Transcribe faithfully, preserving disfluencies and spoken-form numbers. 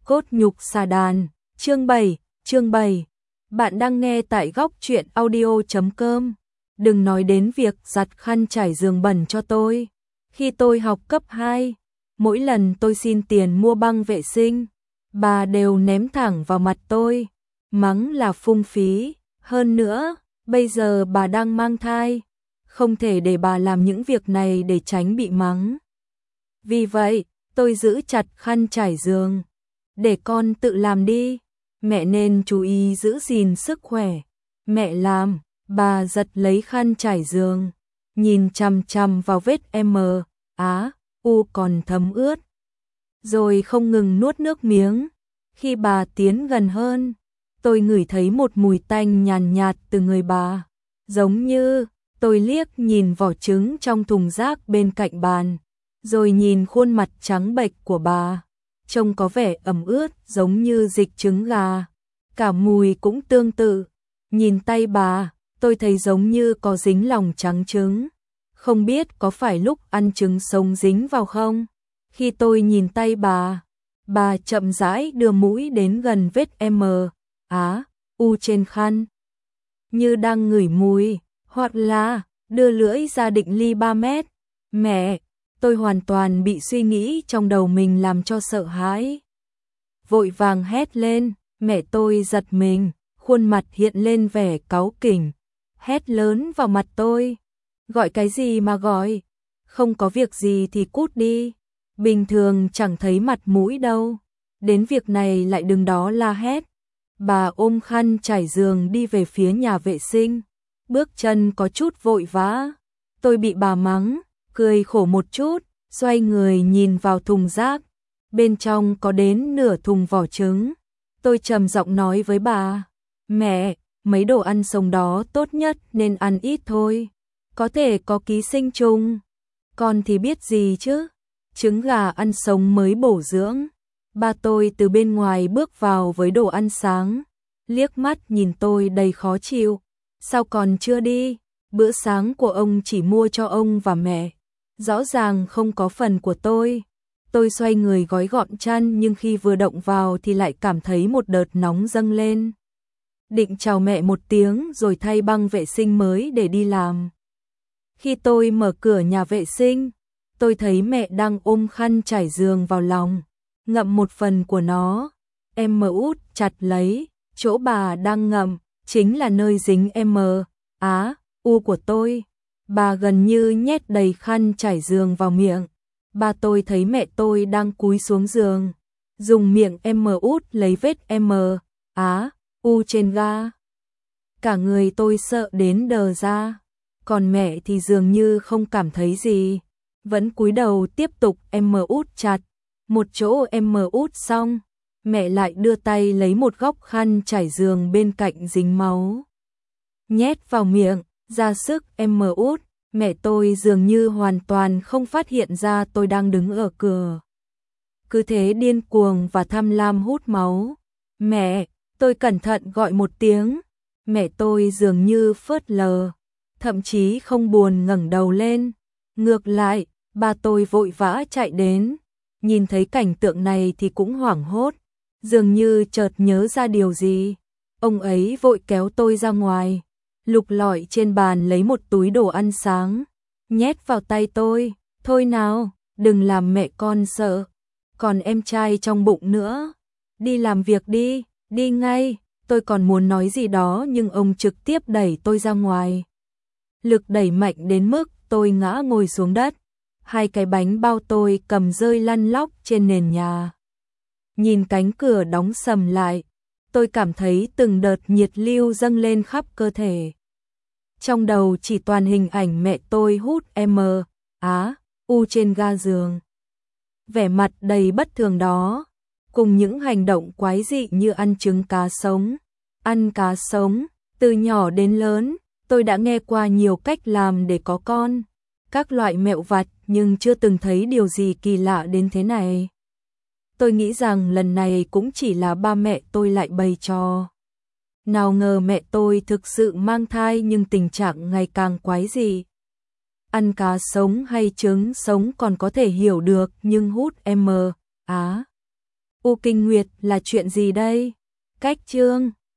Cốt nhục xà đàn, chương bảy, chương bảy. Bạn đang nghe tại góc truyện audio chấm com. Đừng nói đến việc giặt khăn trải giường bẩn cho tôi. Khi tôi học cấp hai, mỗi lần tôi xin tiền mua băng vệ sinh, bà đều ném thẳng vào mặt tôi, mắng là phung phí. Hơn nữa, bây giờ bà đang mang thai, không thể để bà làm những việc này để tránh bị mắng. Vì vậy, tôi giữ chặt khăn trải giường. Để con tự làm đi, mẹ nên chú ý giữ gìn sức khỏe. Mẹ làm, bà giật lấy khăn trải giường, nhìn chằm chằm vào vết M, Á, U còn thấm ướt. Rồi không ngừng nuốt nước miếng. Khi bà tiến gần hơn, tôi ngửi thấy một mùi tanh nhàn nhạt từ người bà. Giống như, tôi liếc nhìn vỏ trứng trong thùng rác bên cạnh bàn, rồi nhìn khuôn mặt trắng bệch của bà. Trông có vẻ ẩm ướt giống như dịch trứng gà. Cả mùi cũng tương tự. Nhìn tay bà, tôi thấy giống như có dính lòng trắng trứng. Không biết có phải lúc ăn trứng sống dính vào không? Khi tôi nhìn tay bà, bà chậm rãi đưa mũi đến gần vết M, Á, U trên khăn. Như đang ngửi mùi, hoặc là đưa lưỡi ra định ly ba mét. Mẹ! Tôi hoàn toàn bị suy nghĩ trong đầu mình làm cho sợ hãi. Vội vàng hét lên, mẹ tôi giật mình, khuôn mặt hiện lên vẻ cáu kỉnh, hét lớn vào mặt tôi. Gọi cái gì mà gọi? Không có việc gì thì cút đi. Bình thường chẳng thấy mặt mũi đâu. Đến việc này lại đứng đó la hét. Bà ôm khăn trải giường đi về phía nhà vệ sinh. Bước chân có chút vội vã. Tôi bị bà mắng, cười khổ một chút, xoay người nhìn vào thùng rác. Bên trong có đến nửa thùng vỏ trứng. Tôi trầm giọng nói với bà, mẹ, mấy đồ ăn sống đó tốt nhất nên ăn ít thôi. Có thể có ký sinh trùng. Con thì biết gì chứ. Trứng gà ăn sống mới bổ dưỡng. Ba tôi từ bên ngoài bước vào với đồ ăn sáng, liếc mắt nhìn tôi đầy khó chịu. Sao còn chưa đi? Bữa sáng của ông chỉ mua cho ông và mẹ, rõ ràng không có phần của tôi. Tôi xoay người gói gọn chăn nhưng khi vừa động vào thì lại cảm thấy một đợt nóng dâng lên. Định chào mẹ một tiếng rồi thay băng vệ sinh mới để đi làm. Khi tôi mở cửa nhà vệ sinh, tôi thấy mẹ đang ôm khăn trải giường vào lòng, ngậm một phần của nó. Em mở út chặt lấy, chỗ bà đang ngậm chính là nơi dính M, Á, U của tôi. Bà gần như nhét đầy khăn trải giường vào miệng. Ba tôi thấy mẹ tôi đang cúi xuống giường, dùng miệng M út lấy vết M, Á, U trên ga. Cả người tôi sợ đến đờ ra. Còn mẹ thì dường như không cảm thấy gì, vẫn cúi đầu tiếp tục M út chặt. Một chỗ M út xong, mẹ lại đưa tay lấy một góc khăn trải giường bên cạnh dính máu, nhét vào miệng, ra sức M út. Mẹ tôi dường như hoàn toàn không phát hiện ra tôi đang đứng ở cửa. Cứ thế điên cuồng và tham lam hút máu. Mẹ, tôi cẩn thận gọi một tiếng. Mẹ tôi dường như phớt lờ, thậm chí không buồn ngẩng đầu lên. Ngược lại, ba tôi vội vã chạy đến. Nhìn thấy cảnh tượng này thì cũng hoảng hốt, dường như chợt nhớ ra điều gì. Ông ấy vội kéo tôi ra ngoài, lục lọi trên bàn lấy một túi đồ ăn sáng, nhét vào tay tôi. Thôi nào, đừng làm mẹ con sợ. Còn em trai trong bụng nữa. Đi làm việc đi, đi ngay. Tôi còn muốn nói gì đó nhưng ông trực tiếp đẩy tôi ra ngoài. Lực đẩy mạnh đến mức tôi ngã ngồi xuống đất. Hai cái bánh bao tôi cầm rơi lăn lóc trên nền nhà. Nhìn cánh cửa đóng sầm lại, tôi cảm thấy từng đợt nhiệt lưu dâng lên khắp cơ thể. Trong đầu chỉ toàn hình ảnh mẹ tôi hút M, Á, U trên ga giường. Vẻ mặt đầy bất thường đó, cùng những hành động quái dị như ăn trứng cá sống, ăn cá sống. Từ nhỏ đến lớn, tôi đã nghe qua nhiều cách làm để có con, các loại mẹo vặt, nhưng chưa từng thấy điều gì kỳ lạ đến thế này. Tôi nghĩ rằng lần này cũng chỉ là ba mẹ tôi lại bày trò. Nào ngờ mẹ tôi thực sự mang thai nhưng tình trạng ngày càng quái dị. Ăn cá sống hay trứng sống còn có thể hiểu được nhưng hút M, Á, U Kinh Nguyệt là chuyện gì đây? Cách chương